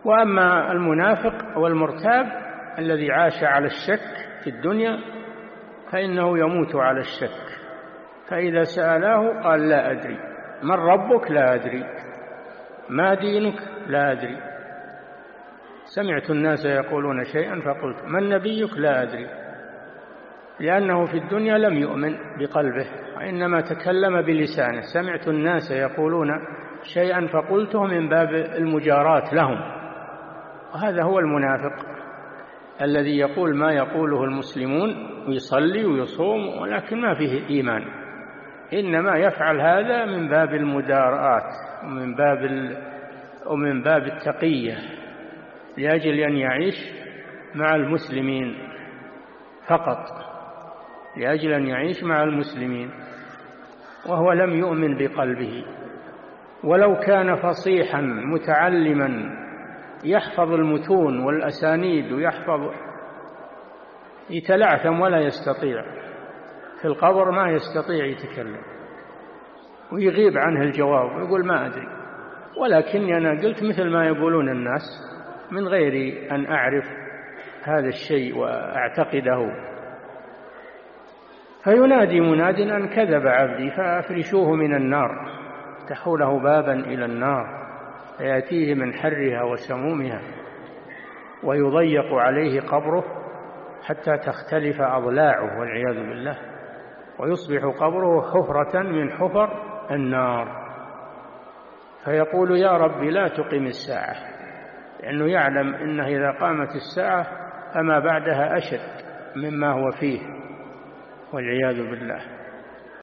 وأما المنافق والمرتاب الذي عاش على الشك في الدنيا فإنه يموت على الشك، فإذا سألاه قال لا أدري. من ربك؟ لا أدري. ما دينك؟ لا أدري. سمعت الناس يقولون شيئا فقلت. من نبيك؟ لا أدري، لأنه في الدنيا لم يؤمن بقلبه وإنما تكلم بلسانه. سمعت الناس يقولون شيئا فقلته من باب المجاراة لهم. وهذا هو المنافق الذي يقول ما يقوله المسلمون ويصلي ويصوم ولكن ما فيه إيمان، إنما يفعل هذا من باب المداراة ومن باب التقية لأجل أن يعيش مع المسلمين فقط، لأجل أن يعيش مع المسلمين، وهو لم يؤمن بقلبه. ولو كان فصيحا متعلما يحفظ المتون والأسانيد ويحفظ، يتلعثم ولا يستطيع، في القبر ما يستطيع يتكلم ويغيب عنه الجواب ويقول ما أدري، ولكني أنا قلت مثل ما يقولون الناس من غير أن أعرف هذا الشيء وأعتقده. فينادي مناد أن كذب عبدي فأفرشوه من النار، افتحوا له بابا إلى النار فيأتيه من حرها وسمومها ويضيق عليه قبره حتى تختلف أضلاعه والعياذ بالله، ويصبح قبره حفرة من حفر النار. فيقول يا رب لا تقم الساعة، لأنه يعلم أنه إذا قامت الساعة فما بعدها أشد مما هو فيه والعياذ بالله.